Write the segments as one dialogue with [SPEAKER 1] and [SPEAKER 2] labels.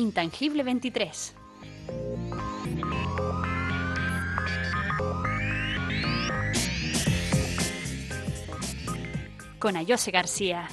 [SPEAKER 1] Intangible 23. Con Ayose García.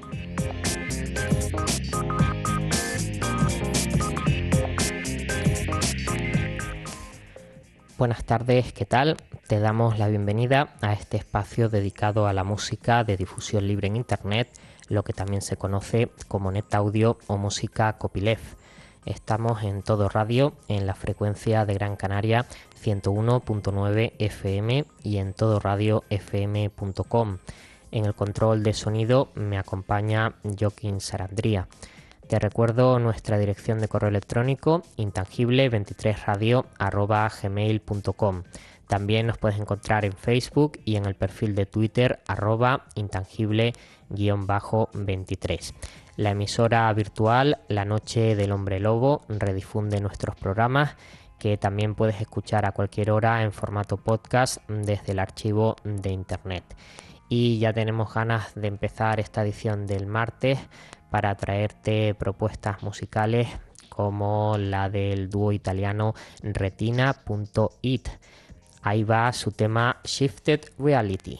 [SPEAKER 2] Buenas tardes, ¿qué tal? Te damos la bienvenida a este espacio dedicado a la música de difusión libre en Internet, lo que también se conoce como Net Audio o música copyleft. Estamos en Todo Radio, en la frecuencia de Gran Canaria 101.9 FM y en todoradiofm.com. En el control de sonido me acompaña Joaquín Sarandría. Te recuerdo nuestra dirección de correo electrónico intangible23radio@gmail.com. También nos puedes encontrar en Facebook y en el perfil de Twitter @intangible_23. La emisora virtual La Noche del Hombre Lobo redifunde nuestros programas, que también puedes escuchar a cualquier hora en formato podcast desde el archivo de internet. Y ya tenemos ganas de empezar esta edición del martes para traerte propuestas musicales como la del dúo italiano Retina.it. Ahí va su tema Shifted Reality.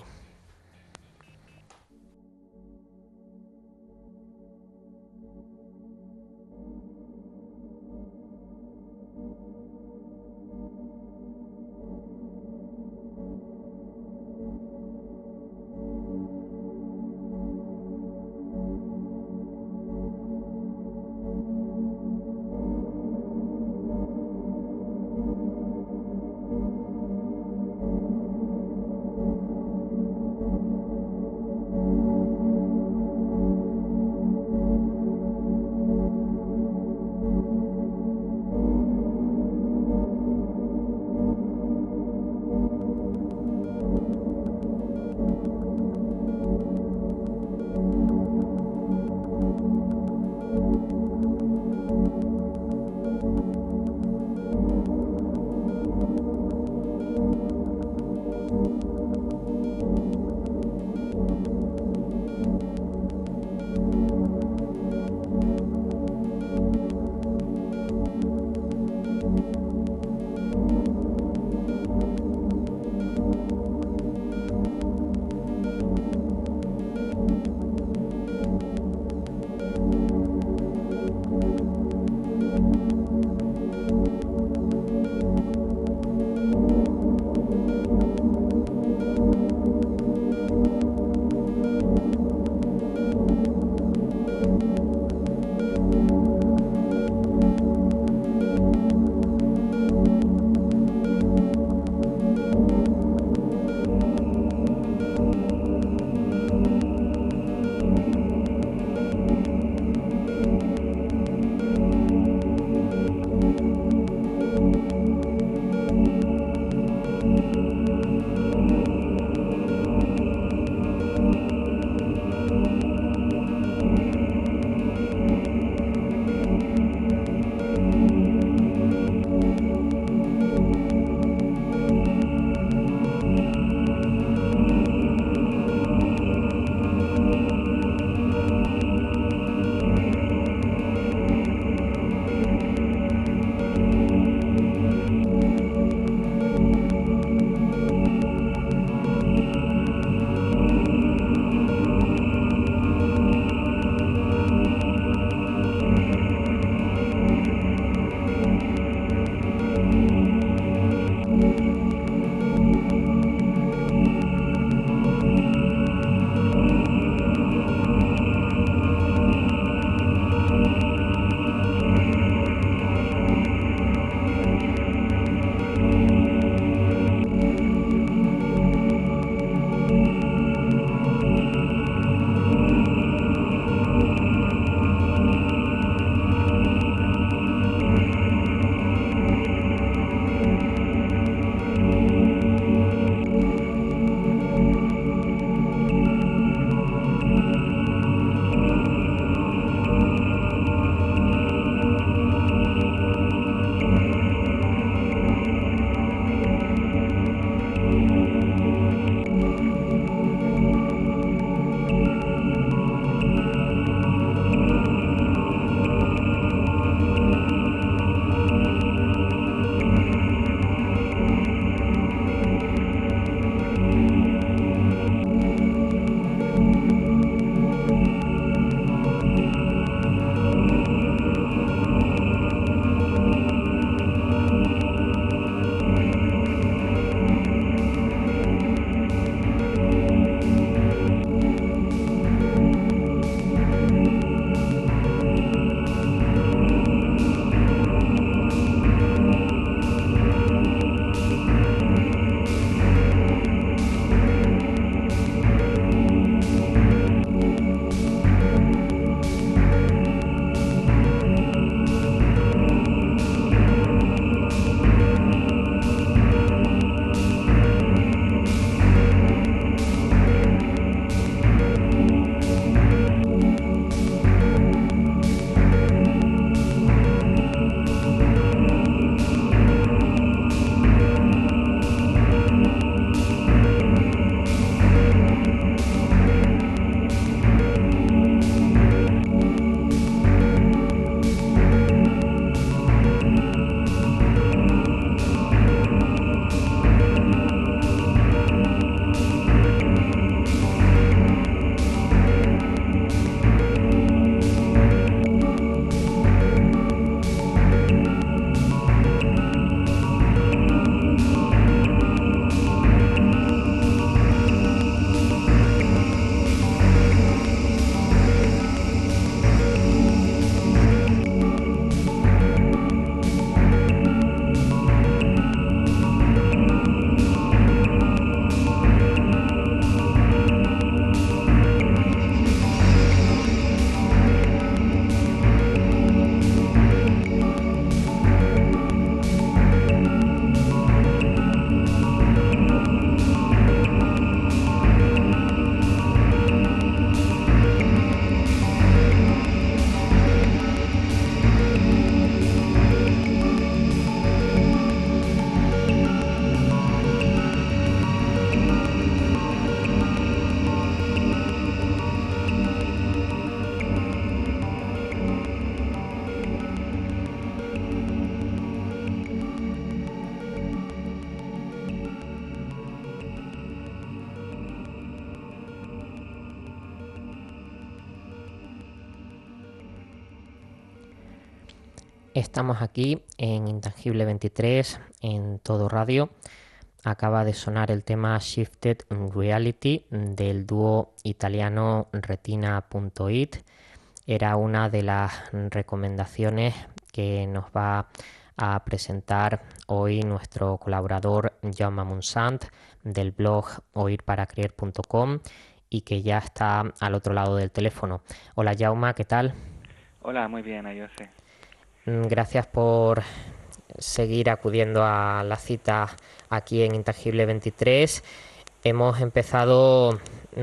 [SPEAKER 2] Estamos aquí en Intangible 23, en Todo Radio. Acaba de sonar el tema Shifted Reality del dúo italiano Retina.it. Era una de las recomendaciones que nos va a presentar hoy nuestro colaborador Jaume Monsant del blog oírparacreer.com y que ya está al otro lado del teléfono. Hola Jaume, ¿qué tal?
[SPEAKER 3] Hola, muy bien, Ayose.
[SPEAKER 2] Gracias por seguir acudiendo a la cita aquí en Intangible 23. Hemos empezado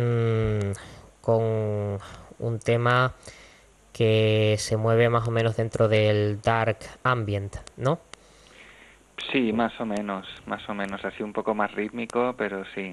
[SPEAKER 2] con un tema que se mueve más o menos dentro del dark ambient, ¿no?
[SPEAKER 3] Sí, más o menos, así un poco más rítmico, pero sí.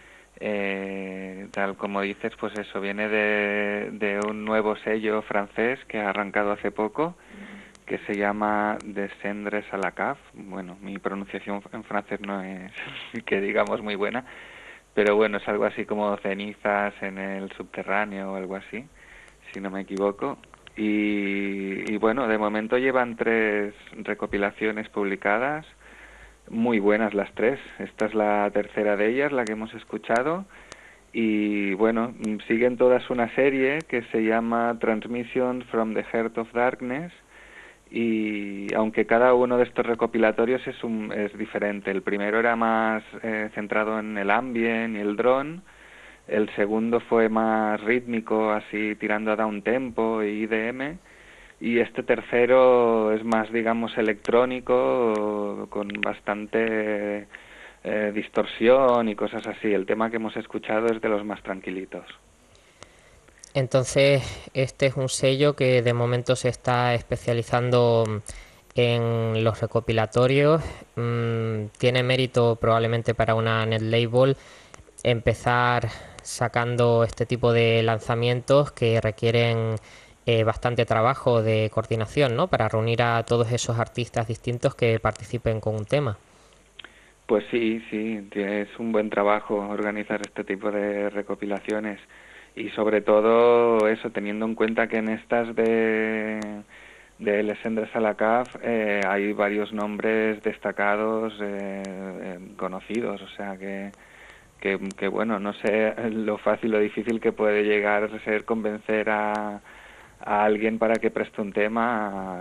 [SPEAKER 3] Tal como dices, pues eso, viene de un nuevo sello francés que ha arrancado hace poco, que se llama Descendres à la Cave. Bueno, mi pronunciación en francés no es que digamos muy buena, pero bueno, es algo así como cenizas en el subterráneo o algo así, si no me equivoco. Y bueno, de momento llevan 3 recopilaciones publicadas, muy buenas las 3. Esta es la tercera de ellas, la que hemos escuchado. Y bueno, siguen todas una serie que se llama Transmissions from the Heart of Darkness. Y aunque cada uno de estos recopilatorios es diferente. El primero era más centrado en el ambient y el drone. El segundo fue más rítmico, así tirando a downtempo y IDM. Y este tercero es más, digamos, electrónico, con bastante distorsión y cosas así. El tema que hemos escuchado es de los más tranquilitos.
[SPEAKER 2] Entonces, este es un sello que de momento se está especializando en los recopilatorios. Tiene mérito probablemente para una net label empezar sacando este tipo de lanzamientos que requieren bastante trabajo de coordinación, ¿no? Para reunir a todos esos artistas distintos que participen con un tema.
[SPEAKER 3] Pues sí, es un buen trabajo organizar este tipo de recopilaciones y sobre todo eso, teniendo en cuenta que en estas de Descendres à la Cave hay varios nombres destacados conocidos, o sea que bueno, no sé lo fácil o difícil que puede llegar a ser convencer a alguien para que preste un tema,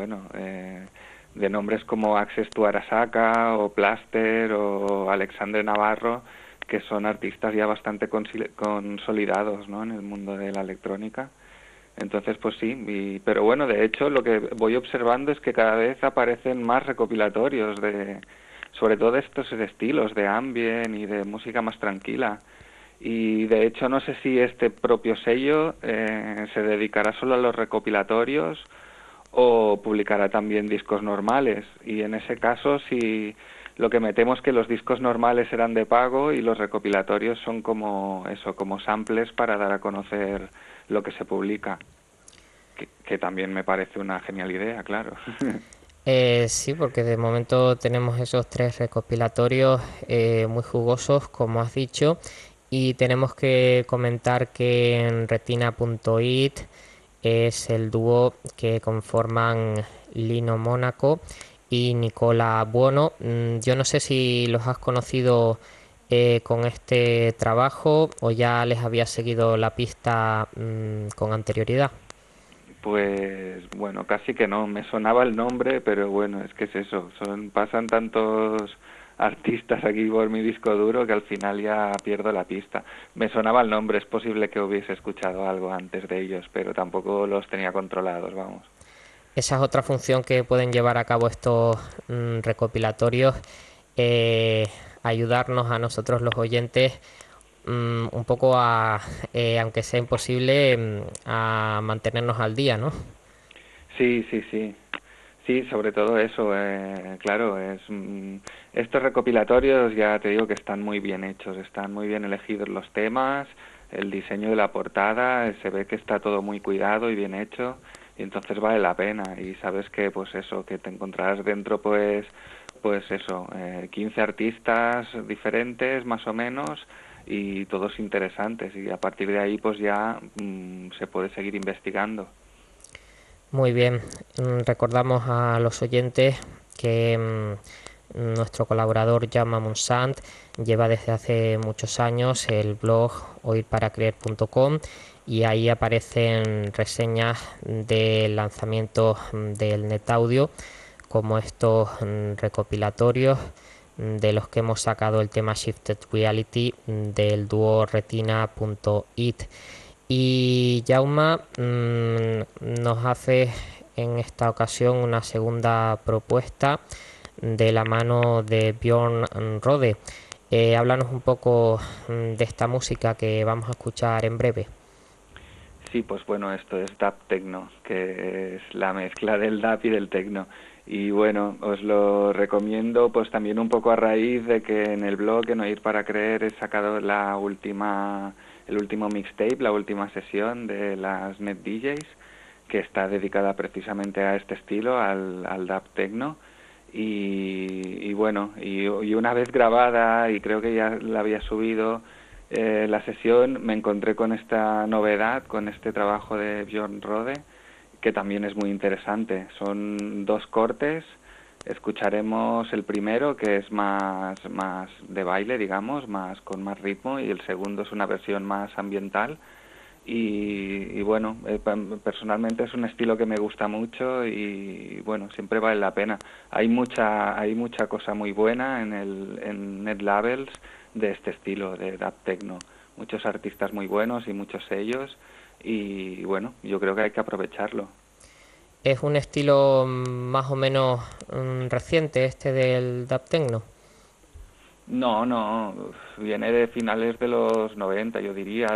[SPEAKER 3] de nombres como Access to Arasaka o Plaster o Alexandre Navarro, que son artistas ya bastante consolidados, ¿no?, en el mundo de la electrónica. Entonces, pues sí, pero bueno, de hecho lo que voy observando es que cada vez aparecen más recopilatorios sobre todo de estos estilos de ambient y de música más tranquila. Y de hecho no sé si este propio sello se dedicará solo a los recopilatorios o publicará también discos normales. Y en ese caso, si lo que me temo es que los discos normales serán de pago y los recopilatorios son como eso, como samples para dar a conocer lo que se publica. Que también me parece una genial idea, claro.
[SPEAKER 2] Sí, porque de momento tenemos esos 3 recopilatorios muy jugosos, como has dicho, y tenemos que comentar que en Retina.it es el dúo que conforman Lino Mónaco y Nicola Buono. Yo no sé si los has conocido con este trabajo o ya les había seguido la pista con anterioridad.
[SPEAKER 3] Pues bueno, casi que no, me sonaba el nombre, pero bueno, es que es eso, pasan tantos artistas aquí por mi disco duro que al final ya pierdo la pista. Me sonaba el nombre, es posible que hubiese escuchado algo antes de ellos, pero tampoco los tenía controlados, vamos.
[SPEAKER 2] Esa es otra función que pueden llevar a cabo estos recopilatorios, ayudarnos a nosotros los oyentes un poco aunque sea imposible, a mantenernos al día, ¿no?
[SPEAKER 3] Sí, sobre todo eso, claro, estos recopilatorios ya te digo que están muy bien hechos, están muy bien elegidos los temas, el diseño de la portada, se ve que está todo muy cuidado y bien hecho, y entonces vale la pena, y sabes que pues eso, que te encontrarás dentro pues eso, 15 artistas diferentes más o menos, y todos interesantes, y a partir de ahí pues ya se puede seguir investigando.
[SPEAKER 2] Muy bien, recordamos a los oyentes que nuestro colaborador Jaume Montsant lleva desde hace muchos años el blog oírparacreer.com y ahí aparecen reseñas de lanzamientos del NetAudio, como estos recopilatorios de los que hemos sacado el tema Shifted Reality del dúo Retina.it. Y Jaume nos hace en esta ocasión una segunda propuesta de la mano de Björn Rode. Háblanos un poco de esta música que vamos a escuchar en breve.
[SPEAKER 3] Sí, pues bueno, esto es dub techno, que es la mezcla del dub y del techno. Y bueno, os lo recomiendo pues también un poco a raíz de que en el blog, en Oír para Creer, he sacado el último mixtape, la última sesión de las Net DJs, que está dedicada precisamente a este estilo, al dub techno. Y bueno, y una vez grabada, y creo que ya la había subido, la sesión, me encontré con esta novedad, con este trabajo de Björn Rode, que también es muy interesante. Son 2 cortes. Escucharemos el primero, que es más de baile, digamos, con más ritmo, y el segundo es una versión más ambiental. Y bueno, personalmente es un estilo que me gusta mucho y bueno, siempre vale la pena. Hay mucha cosa muy buena en NetLabels de este estilo de dub techno. Muchos artistas muy buenos y muchos sellos, y bueno, yo creo que hay que aprovecharlo.
[SPEAKER 2] ¿Es un estilo más o menos reciente este del dub techno?
[SPEAKER 3] No, viene de finales de los 90, yo diría,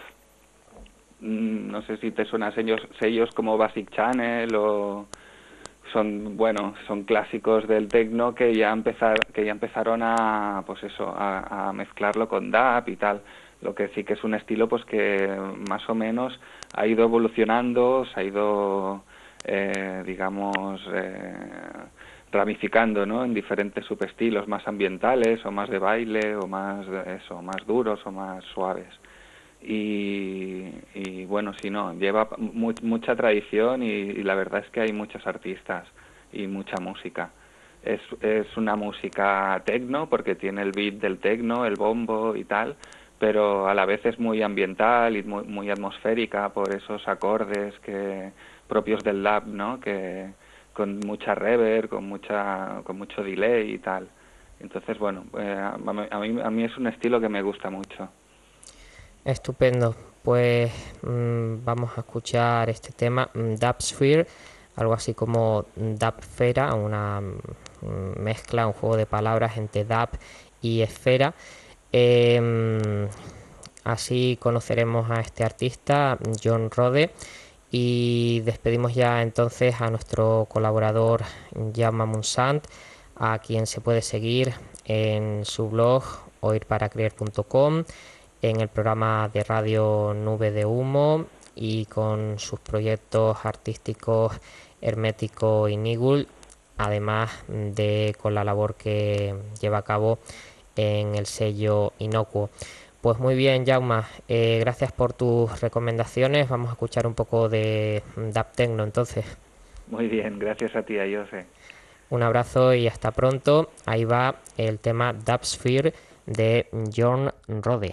[SPEAKER 3] no sé si te suenan sellos como Basic Channel, o son clásicos del techno que ya empezaron a pues eso, a mezclarlo con dub y tal. Lo que sí que es un estilo pues que más o menos ha ido evolucionando, se ha ido digamos ramificando, ¿no?, en diferentes subestilos más ambientales o más de baile o más más duros o más suaves. Y bueno, si no, lleva mucha tradición, y la verdad es que hay muchos artistas y mucha música. Es una música techno porque tiene el beat del techno, el bombo y tal, pero a la vez es muy ambiental y muy atmosférica por esos acordes propios del dub, ¿no?, que con mucha reverb, con mucho delay y tal. Entonces, bueno, a mí es un estilo que me gusta mucho.
[SPEAKER 2] Estupendo, pues vamos a escuchar este tema, Dubsphere, algo así como Dubfera, una mezcla, un juego de palabras entre dub y esfera. Así conoceremos a este artista, Björn Rode, y despedimos ya entonces a nuestro colaborador Jaume Montsant, a quien se puede seguir en su blog oírparacreer.com, en el programa de radio Nube de Humo y con sus proyectos artísticos Hermético y Nigul, además de con la labor que lleva a cabo en el sello Inocuo. Pues muy bien, Jaume, gracias por tus recomendaciones. Vamos a escuchar un poco de dub techno entonces.
[SPEAKER 3] Muy bien, gracias a ti, Ayose.
[SPEAKER 2] Un abrazo y hasta pronto. Ahí va el tema Dubsphere de Björn Rode.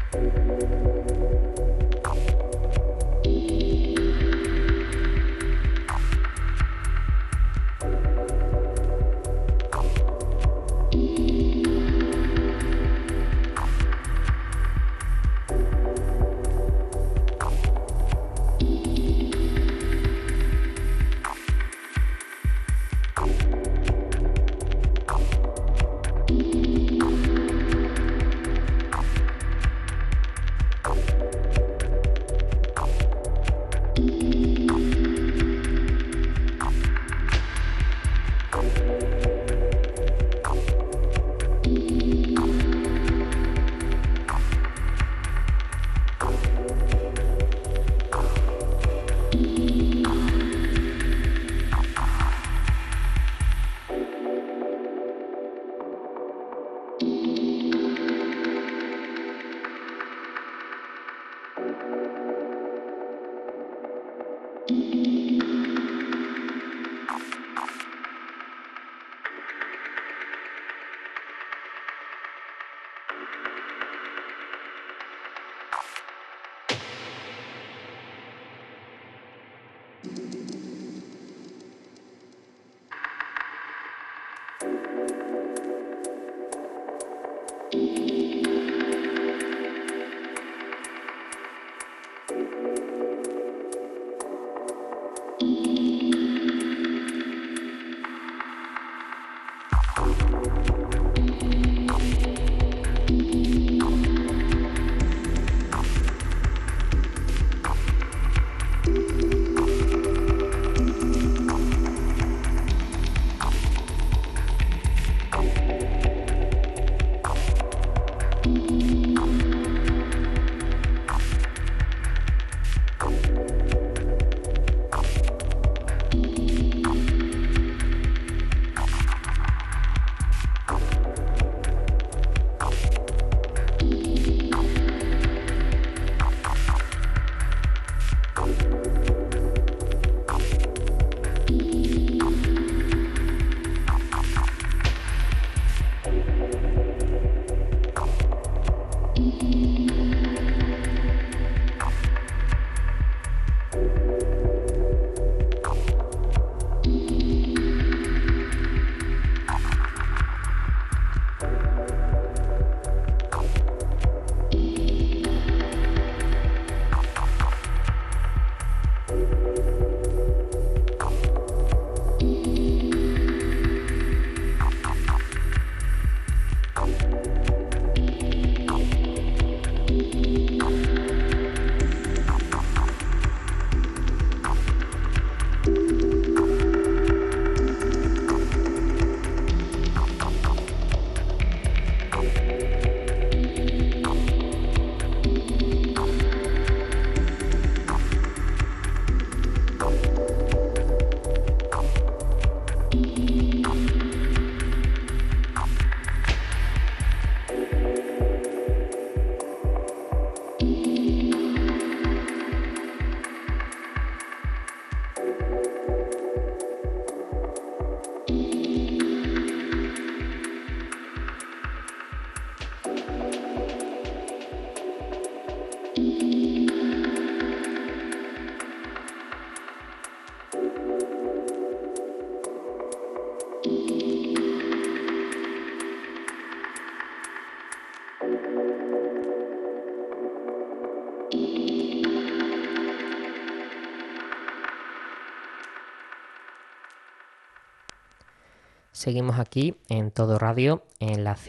[SPEAKER 2] Seguimos aquí en Todo Radio, en la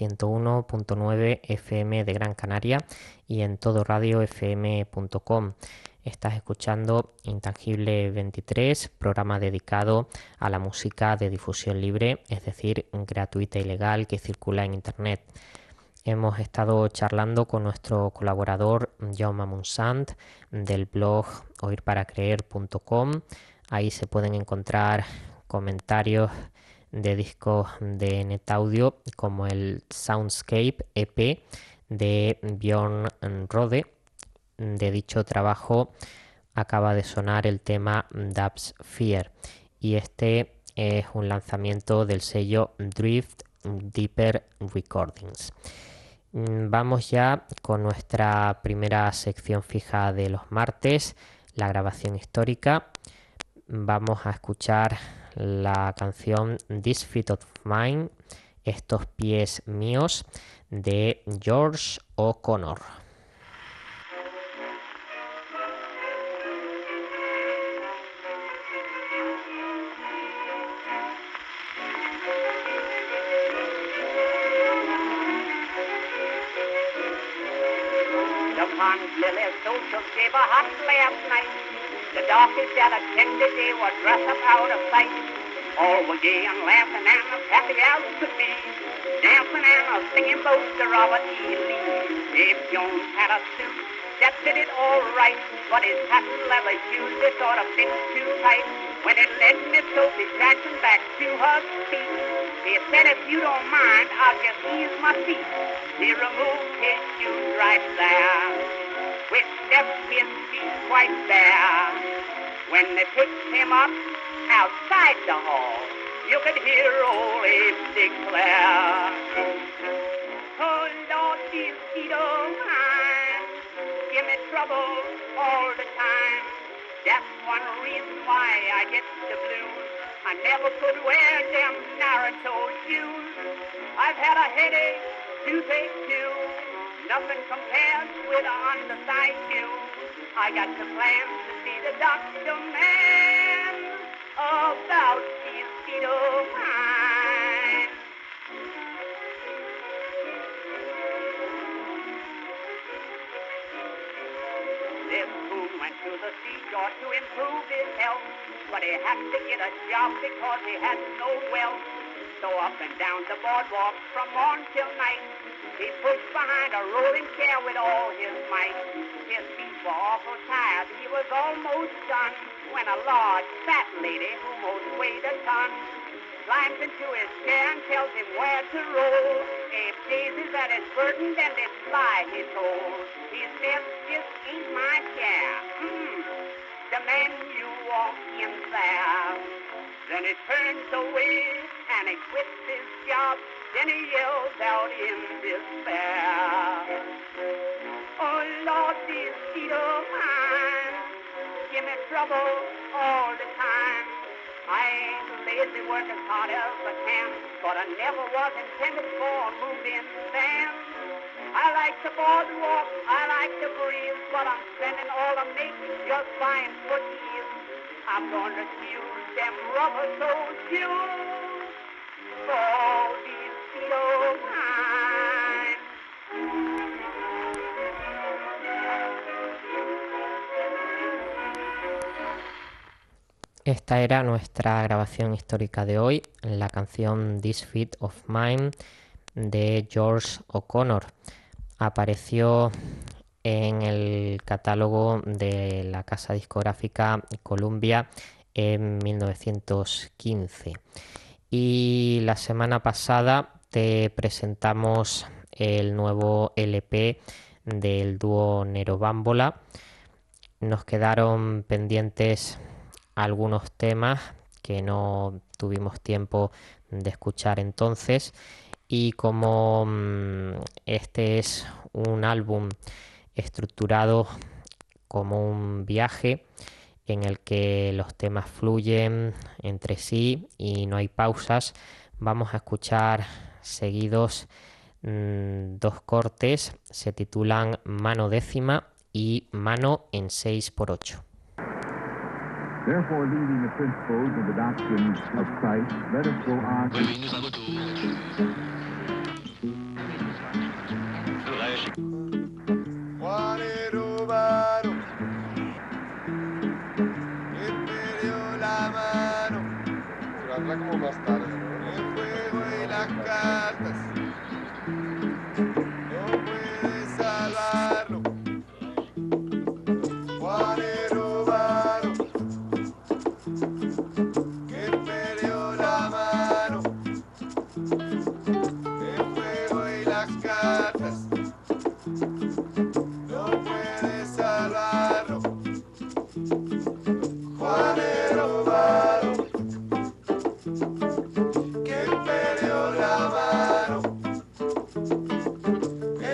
[SPEAKER 2] 101.9 FM de Gran Canaria y en todoradiofm.com. Estás escuchando Intangible 23, programa dedicado a la música de difusión libre, es decir, gratuita y legal que circula en Internet. Hemos estado charlando con nuestro colaborador Jaume Montsant del blog oírparacreer.com. Ahí se pueden encontrar comentarios de discos de NetAudio como el Soundscape EP de Björn Rode. De dicho trabajo acaba de sonar el tema Dubs Fear y este es un lanzamiento del sello Drift Deeper Recordings. Vamos ya con nuestra primera sección fija de los martes, la grabación histórica. Vamos a escuchar la canción This Feet of Mine, Estos pies míos, de George O'Connor.
[SPEAKER 4] Lily Social gave a hot last night. The darkies that attended, they were dressed up out of sight. All were gay and laughing and as happy as could be, dancing and singing both to Robert E. Lee. Dave Jones had a suit that fitted all right, but his patent leather shoes, they sort of fit too tight. When it led Miss Sophie Jackson back to her seat, he said, if you don't mind, I'll just ease my feet. He removed his shoes right there, which left his feet quite bare. When they picked him up outside the hall, you could hear old Abe declare, oh, Lord, these feet of mine give me trouble all the time. That's one reason why I get the blues. I never could wear them narrow-toed shoes. I've had a headache, toothache too. Nothing compares with an undersized shoe. I got the plans to see the doctor man about these feet of mine. This fool went to the seashore to improve his health, but he had to get a job because he had no wealth. So up and down the boardwalk from morn till night, he pushed behind a rolling chair with all his might. His feet were awful tired, he was almost done, when a large fat lady who most weighed a ton climbs into his chair and tells him where to roll. Abe gazes at his burden, then they fly his hole. He says, this ain't my chair. The man you walk in there. Then he turns away and he quits his job. Then he yells out in despair, oh, Lord, these feet of mine give me trouble all the time. I ain't lazy, work as hard as I can, but I never was intended for a moving van. I like the boardwalk, I like the breeze, but I'm spending all I'm making just buying footies. I'm gonna use them rubber-soled shoes for these feet of mine.
[SPEAKER 2] Esta era nuestra grabación histórica de hoy, la canción This Feet of Mine de George O'Connor. Apareció en el catálogo de la casa discográfica Columbia en 1915. Y la semana pasada te presentamos el nuevo LP del dúo Nero Bambola. Nos quedaron pendientes algunos temas que no tuvimos tiempo de escuchar entonces, y como este es un álbum estructurado como un viaje en el que los temas fluyen entre sí y no hay pausas, vamos a escuchar seguidos dos cortes. Se titulan Mano décima y Mano en 6x8.
[SPEAKER 5] Therefore, leaving the principles and the doctrines of Christ, let us go on.
[SPEAKER 6] Juanero Varo, que me dio la mano, durará como más tarde, ¿no? El fuego y las cartas, no puedes salvarlo. Juanero Varo, que me dio la mano, el fuego y las cartas. No puedes salvarlo, Juanero Varo, que perdió la mano,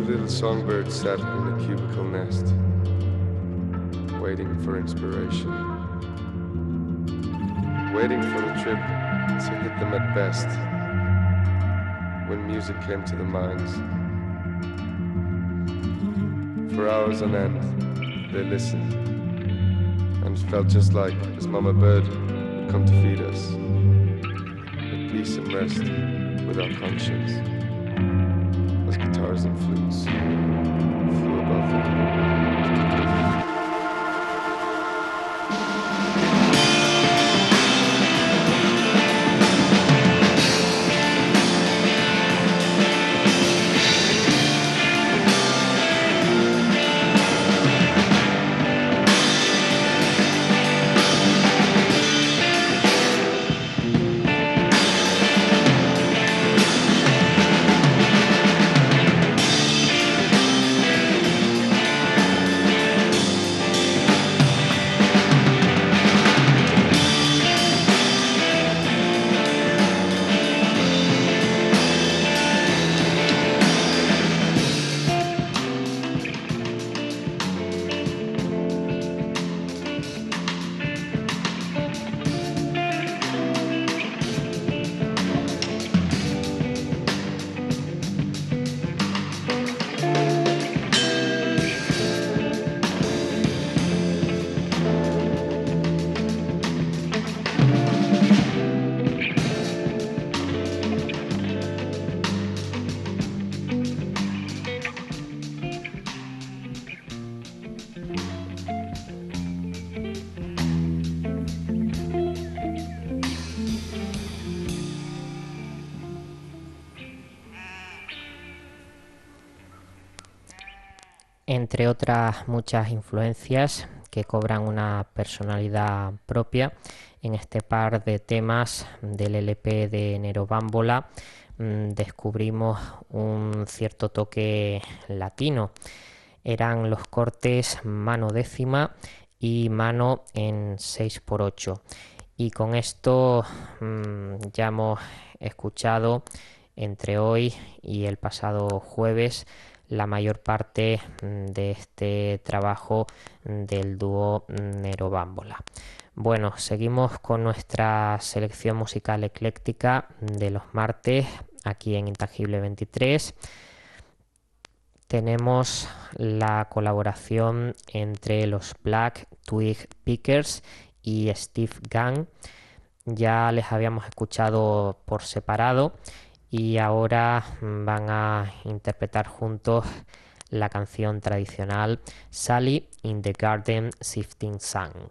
[SPEAKER 6] little songbirds sat in a cubicle nest, waiting for inspiration, waiting for the trip to hit them at best. When music came to the minds, for hours on end, they listened, and it felt just like as Mama Bird would come to feed us, with peace and rest, without conscience, as guitars and flutes flew above them.
[SPEAKER 2] Entre otras muchas influencias que cobran una personalidad propia, en este par de temas del LP de Nero Bambola descubrimos un cierto toque latino. Eran los cortes mano décima y mano en 6x8. Y con esto ya hemos escuchado entre hoy y el pasado jueves la mayor parte de este trabajo del dúo Nero Bambola. Bueno, seguimos con nuestra selección musical ecléctica de los martes aquí en Intangible 23. Tenemos la colaboración entre los Black Twig Pickers y Steve Gunn. Ya les habíamos escuchado por separado y ahora van a interpretar juntos la canción tradicional Sally in the Garden Sifting Sand.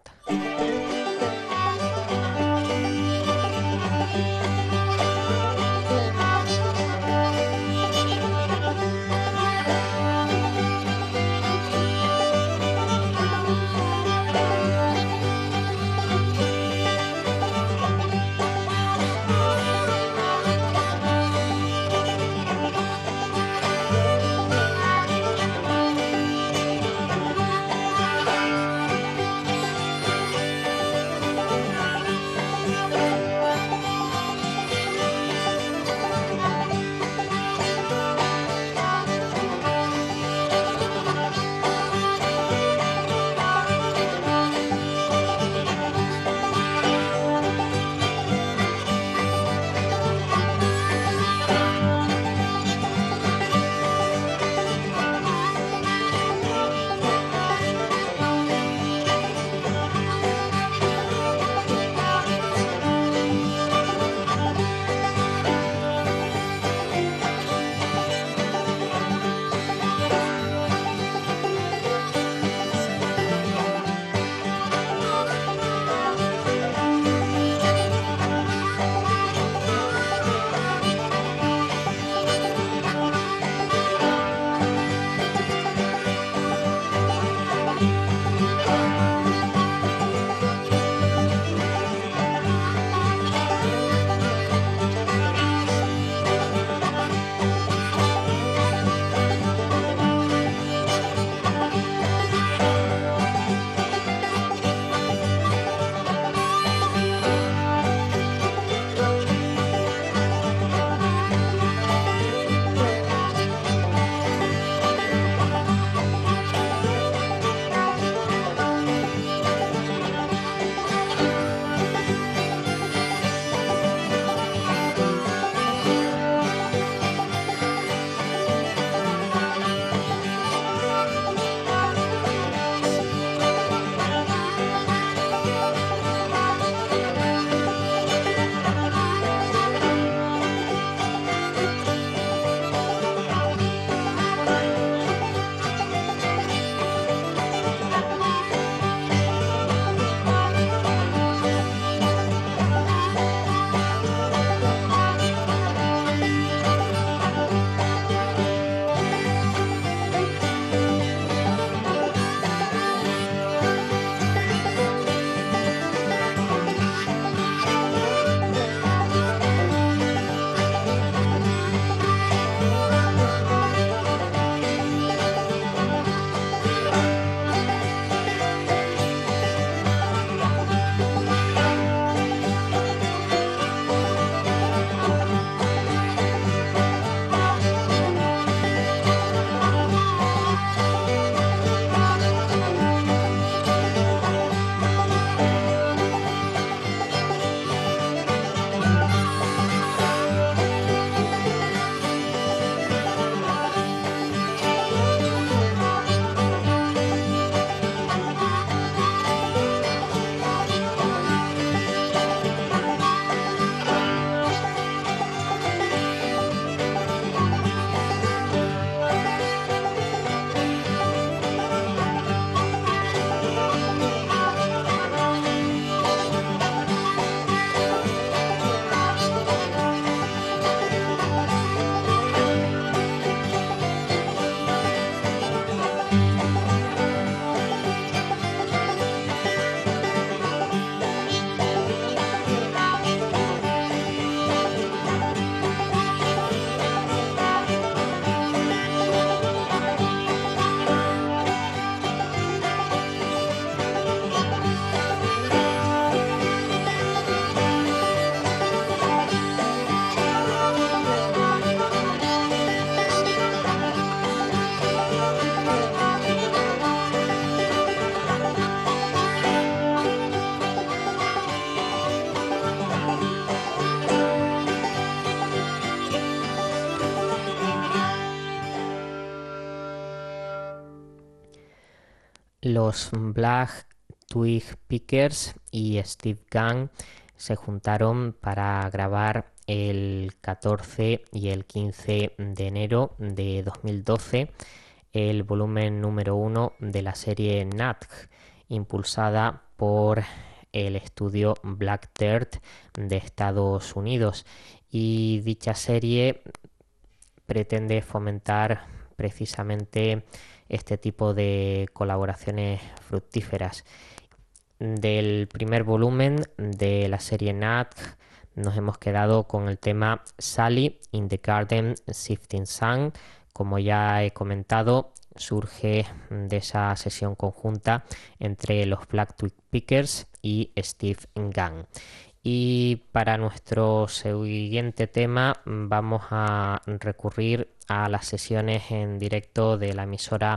[SPEAKER 2] Los Black Twig Pickers y Steve Gunn se juntaron para grabar el 14 y el 15 de enero de 2012 el volumen número 1 de la serie Natch, impulsada por el estudio Black Dirt de Estados Unidos, y dicha serie pretende fomentar precisamente este tipo de colaboraciones fructíferas. Del primer volumen de la serie Natch nos hemos quedado con el tema Sally in the Garden Sifting Sun. Como ya he comentado, surge de esa sesión conjunta entre los Black Twig Pickers y Steve Gunn. Y para nuestro siguiente tema vamos a recurrir a las sesiones en directo de la emisora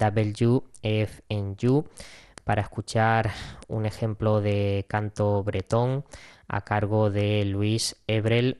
[SPEAKER 2] WFNU para escuchar un ejemplo de canto bretón a cargo de Louis Ebrel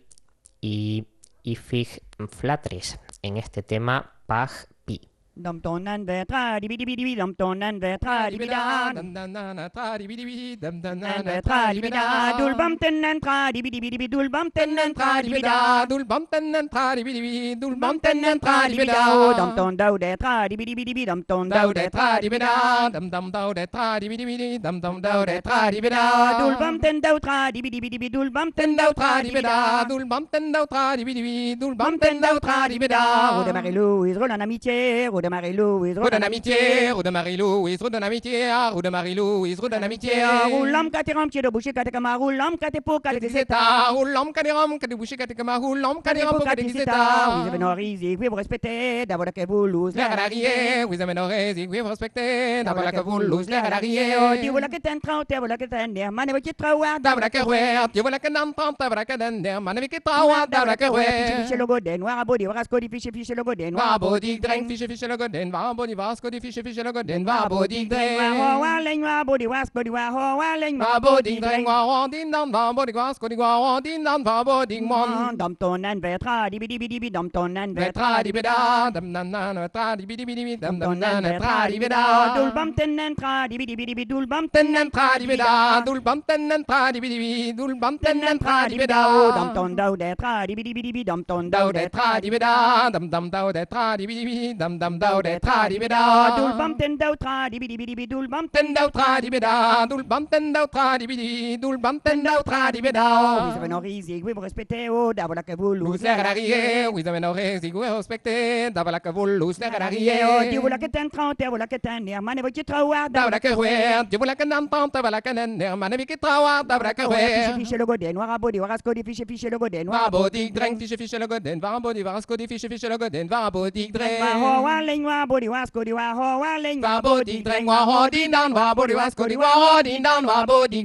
[SPEAKER 2] y Ifig Flatres en este tema Pag Pi.
[SPEAKER 7] Dum tonan ve tra di bidi bidi dum tonan ve tra di bida dum
[SPEAKER 8] tra di bidi dum
[SPEAKER 7] ve tra di bida dul bum tenan tra di bidi dul bum tenan tra di bida
[SPEAKER 8] dul bum tenan tra di bidi dul bum tenan tra di bida
[SPEAKER 7] dum ton dau de tra di bidi dum ton
[SPEAKER 8] dau de tra di bida dum dau de tra di bidi dum dau de tra di bida
[SPEAKER 7] dul bum ten dau tra di bidi dul bum ten
[SPEAKER 8] dau tra di bida dul bum ten dau tra di bidi dul bum ten dau tra di bida
[SPEAKER 7] Rue de Marie-Louise, Roland Amitié, Rue de Marie-Louise,
[SPEAKER 8] Rue de l'amitié, Rue de Marie-Louise, Rue de l'amitié, Rue de Marie-Louise, Rue de l'amitié.
[SPEAKER 7] Roulam katiram pied de boucher katekama, roulam katepo
[SPEAKER 8] katekiseta, roulam kadiram kadeboucher katekama, roulam kadiram katekiseta.
[SPEAKER 7] Vous avez norisé, vous respectez, d'abord que vous lose
[SPEAKER 8] l'air à l'arrière, vous avez norisé, vous respectez, d'abord que vous lose l'air à l'arrière.
[SPEAKER 7] Dis voilà que t'en trente, voilà que t'en der, man avec trawa,
[SPEAKER 8] d'abord que ouais, dis voilà que n'en trente, d'abord que t'en der, man avec trawa, d'abord que ouais.
[SPEAKER 7] Fiche le godin, noir à body, rasco di fiche le godin,
[SPEAKER 8] noir à body, drink, fiche le godin, va body, vasco di fiche le godin, va body, drink.
[SPEAKER 7] Wa ling wa body, wasco di wa ho, wa ling
[SPEAKER 8] va body, drink, wa din dan, va body, vasco di wa din dan, va body, mon.
[SPEAKER 7] Dum ton and vetra, di bidi dum ton and
[SPEAKER 8] vetra, di bida, dum nan tra, di bidi, dum nan tra, di bida.
[SPEAKER 7] Dul bum ten and tra, di bidi, dul bum
[SPEAKER 8] ten and tra, di bida, dul bum ten and tra, di bidi, dul bum ten and tra, di bida.
[SPEAKER 7] Dum ton dau de tra, di bidi, dum ton
[SPEAKER 8] dau de tra, di bida, dum dau de tra, di bidi, dum dau de tra, di bida.
[SPEAKER 7] Dul bum ten dau tra, di bidi, dul bum
[SPEAKER 8] ten dau tra, di bida, dul bum ten dau tra, di bidi, dul bum ten dau tra, di bida.
[SPEAKER 7] Vous avez norisé, vous respectez, oh, d'abord que vous lose
[SPEAKER 8] l'air à l'arrière, vous avez norisé, vous respectez, d'abord que vous lose l'air à l'arrière.
[SPEAKER 7] Dis voilà que t'en trente, voilà que t'en der, man avec trawa,
[SPEAKER 8] d'abord que ouais, dis voilà que n'en trente, voilà que n'en der, man avec trawa, d'abord que ouais.
[SPEAKER 7] Fiche le godin, noir à body, rasco di fiche le godin,
[SPEAKER 8] noir à body, drink, fiche le godin, va body, rasco di fiche le godin, va body, drink.
[SPEAKER 7] Va ho, wa ling, wa body, wasco di wa ho, wa ling,
[SPEAKER 8] va body, drink, wa ho, din dan, va body, wasco di wa ho, din dan, va body,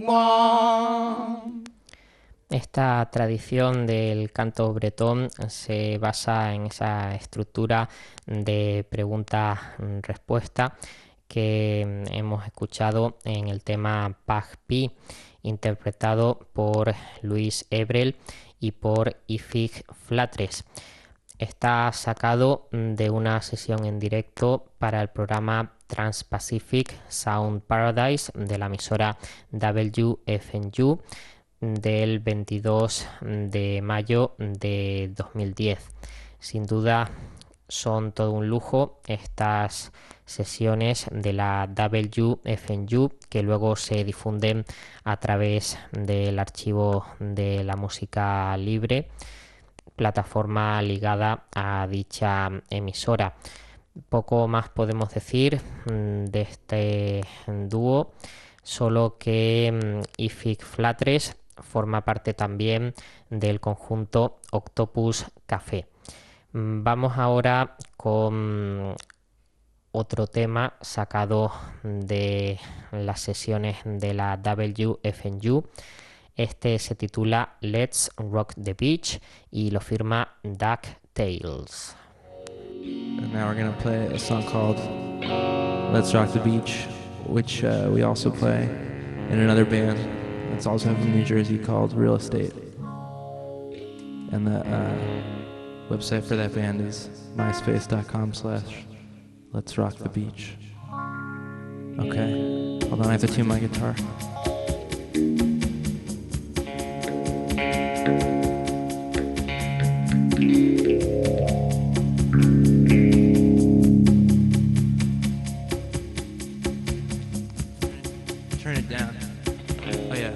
[SPEAKER 8] mo.
[SPEAKER 2] Esta tradición del canto bretón se basa en esa estructura de pregunta-respuesta que hemos escuchado en el tema Pag Pi, interpretado por Louis Ebrel y por Ifig Flatres. Está sacado de una sesión en directo para el programa Trans-Pacific Sound Paradise de la emisora WFNU del 22 de mayo de 2010. Sin duda son todo un lujo estas sesiones de la WFNU que luego se difunden a través del archivo de la música libre, plataforma ligada a dicha emisora. Poco más podemos decir de este dúo, solo que Ifig Flatres forma parte también del conjunto Octopus Café. Vamos ahora con otro tema sacado de las sesiones de la WFNU. Este se titula Let's Rock the Beach y lo firma DuckTales.
[SPEAKER 9] And now we're going to play a song called Let's Rock the Beach, which we also play in another band that's also from New Jersey called Real Estate. And the website for that band is myspace.com/Let's Rock the Beach. Okay. Hold on, I have to tune my guitar. Turn it down. Oh yeah.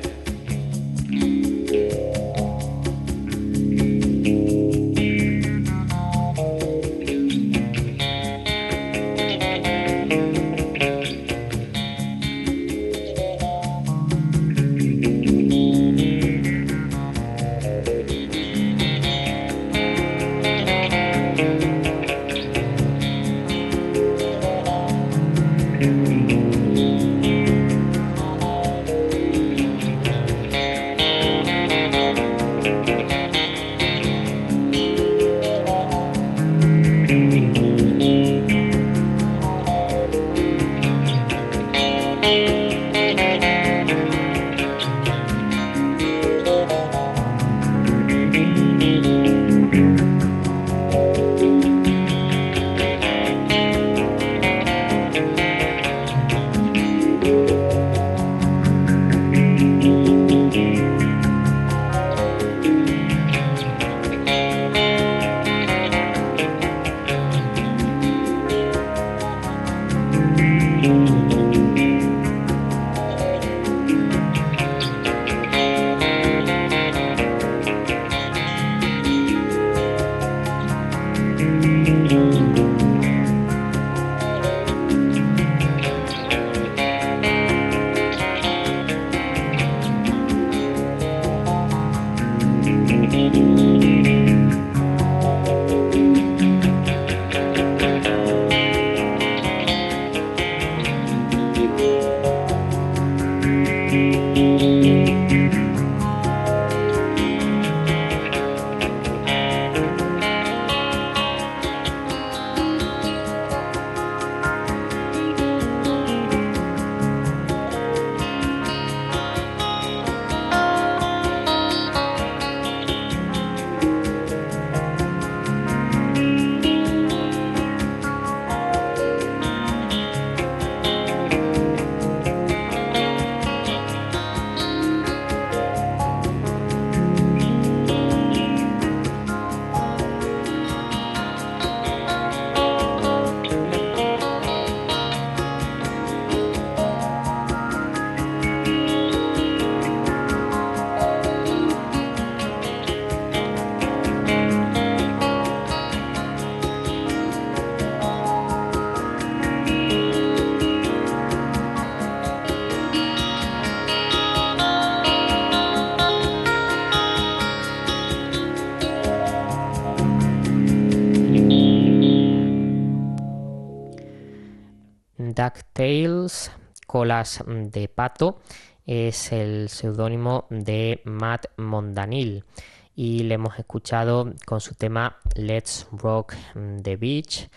[SPEAKER 2] DuckTales, Colas de Pato, es el seudónimo de Matt Mondanil y le hemos escuchado con su tema Let's Rock the Beach,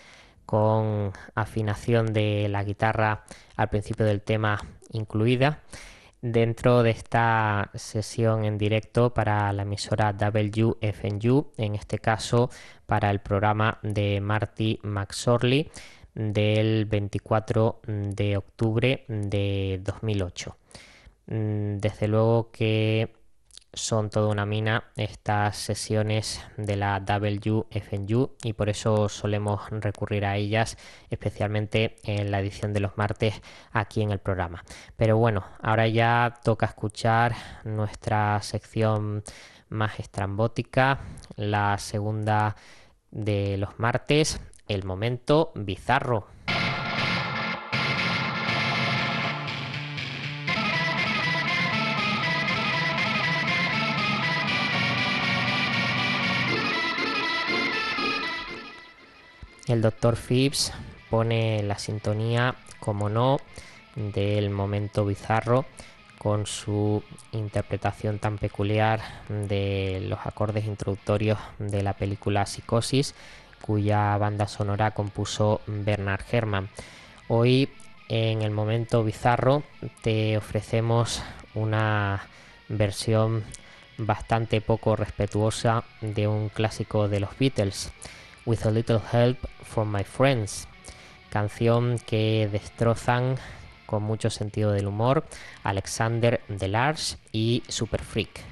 [SPEAKER 2] con afinación de la guitarra al principio del tema incluida, dentro de esta sesión en directo para la emisora WFNU, en este caso para el programa de Marty McSorley del 24 de octubre de 2008. Desde luego que son toda una mina estas sesiones de la WFNU y por eso solemos recurrir a ellas, especialmente en la edición de los martes aquí en el programa. Pero bueno, ahora ya toca escuchar nuestra sección más estrambótica, la segunda de los martes, el momento bizarro. El Dr. Phipps pone la sintonía, como no, del momento bizarro con su interpretación tan peculiar de los acordes introductorios de la película Psicosis, cuya banda sonora compuso Bernard Herrmann. Hoy, en el momento bizarro, te ofrecemos una versión bastante poco respetuosa de un clásico de los Beatles, With a Little Help from My Friends, canción que destrozan con mucho sentido del humor, Alexander Delarge y Super Freak.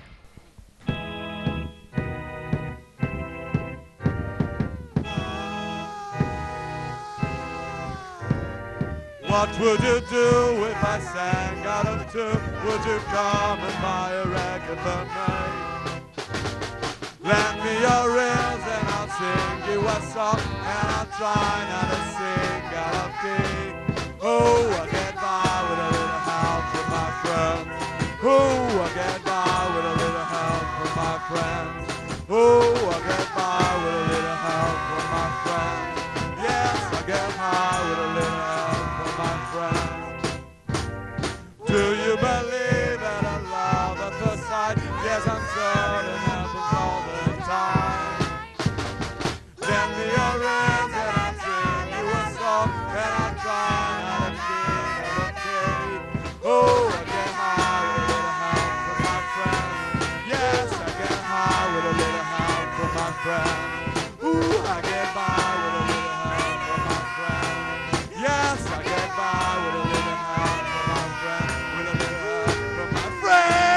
[SPEAKER 10] What would you do if I sang out of tune? Would you come and buy a record for me? Lend me your ears and I'll sing you a song, and I'll try not to sing out of key. Oh, I get by with a little help from my friends. Oh, I get by with a little help from my friends. Oh, I get by with a little help from my friends. Yes, I get by with a little help from my friends. Do you believe in a love at first sight? Yes, I'm certain happens all the time. Lend me your ears and I'll sing you a song, and I'll try not to sing out of key. Oh, I get high with a little help from my friends. Yes, I get high with a little help from my friends. Ooh, I get by with a little help from my friends. Yes, I get by with a little help from my friends. With a little help from my friends.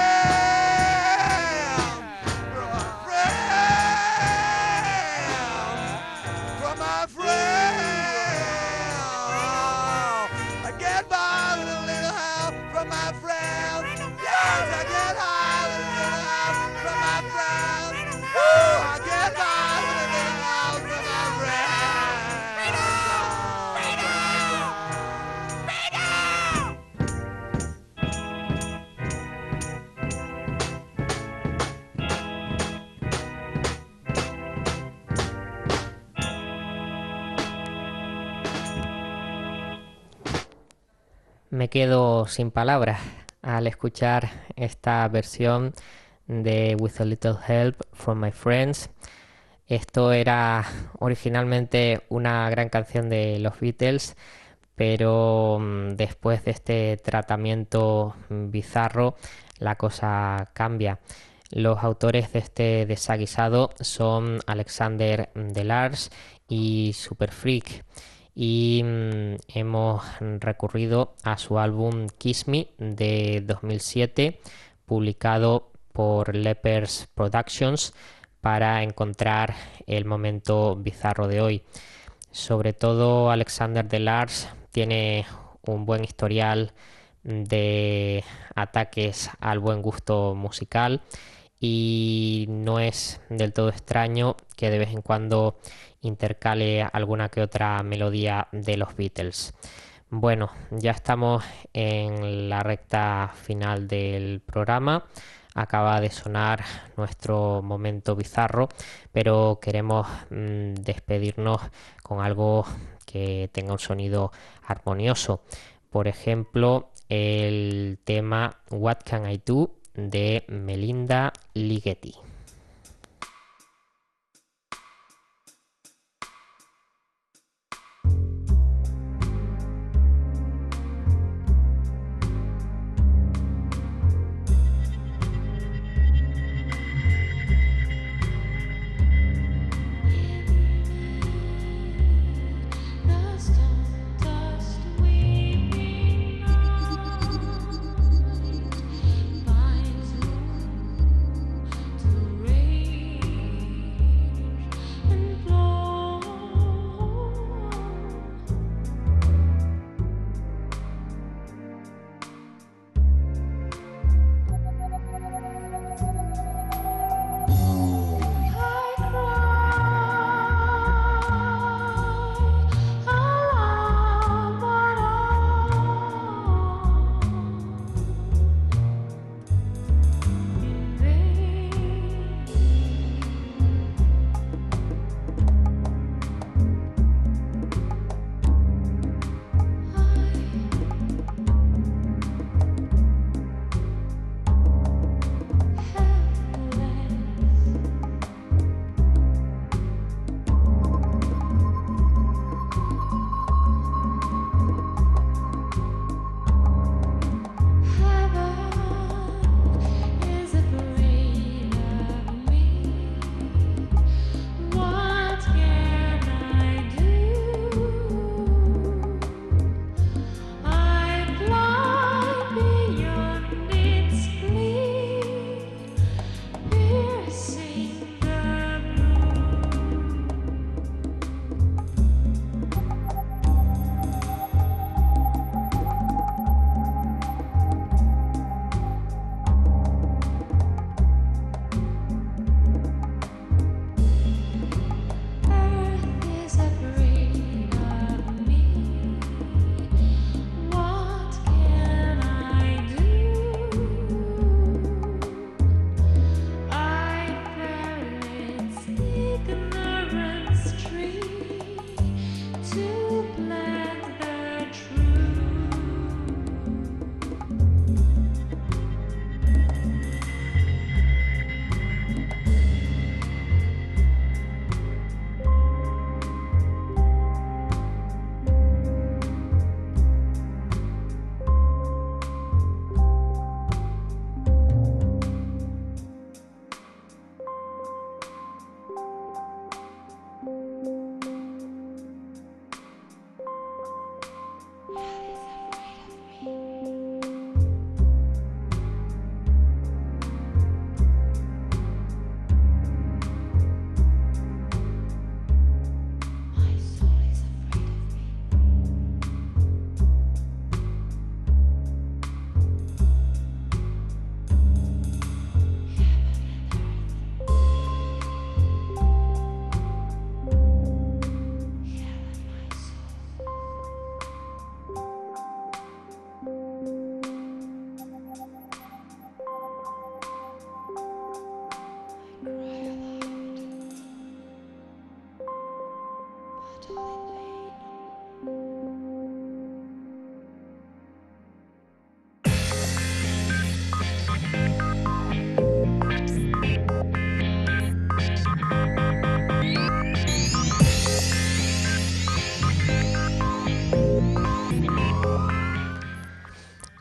[SPEAKER 10] From my friends. I get by with a little help from my friends. Yes, I get high with a little help from my friends. Ooh, I get by with a little help from my friends.
[SPEAKER 2] Me quedo sin palabras al escuchar esta versión de With a Little Help from My Friends. Esto era originalmente una gran canción de los Beatles, pero después de este tratamiento bizarro la cosa cambia. Los autores de este desaguisado son Alexander Delarge y Super Freak, y hemos recurrido a su álbum Kiss Me de 2007, publicado por Lepers Productions, para encontrar el momento bizarro de hoy. Sobre todo Alexander Delarge tiene un buen historial de ataques al buen gusto musical, y no es del todo extraño que de vez en cuando intercale alguna que otra melodía de los Beatles. Bueno, ya estamos en la recta final del programa. Acaba de sonar nuestro momento bizarro, pero queremos despedirnos con algo que tenga un sonido armonioso. Por ejemplo, el tema What Can I Do de Melinda Ligeti.
[SPEAKER 11] To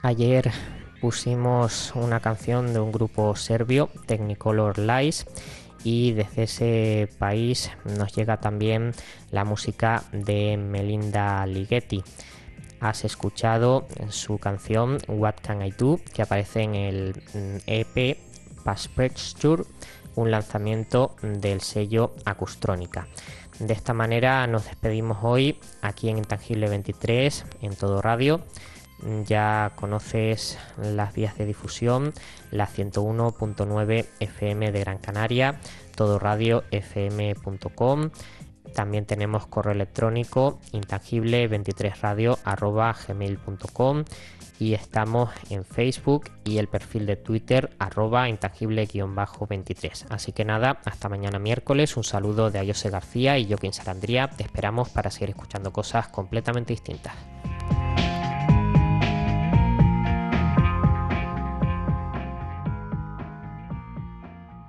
[SPEAKER 2] Ayer pusimos una canción de un grupo serbio, Technicolor Lies, y desde ese país nos llega también la música de Melinda Ligeti. Has escuchado su canción What Can I Do, que aparece en el EP Perspecture, un lanzamiento del sello Acustrónica. De esta manera nos despedimos hoy aquí en Intangible 23, en Todo Radio. Ya conoces las vías de difusión, la 101.9 FM de Gran Canaria, todoradiofm.com. También tenemos correo electrónico intangible23radio@gmail.com y estamos en Facebook y el perfil de Twitter @intangible_23. Así que nada, hasta mañana miércoles. Un saludo de Ayose García y Joaquín Sarandría. Te esperamos para seguir escuchando cosas completamente distintas.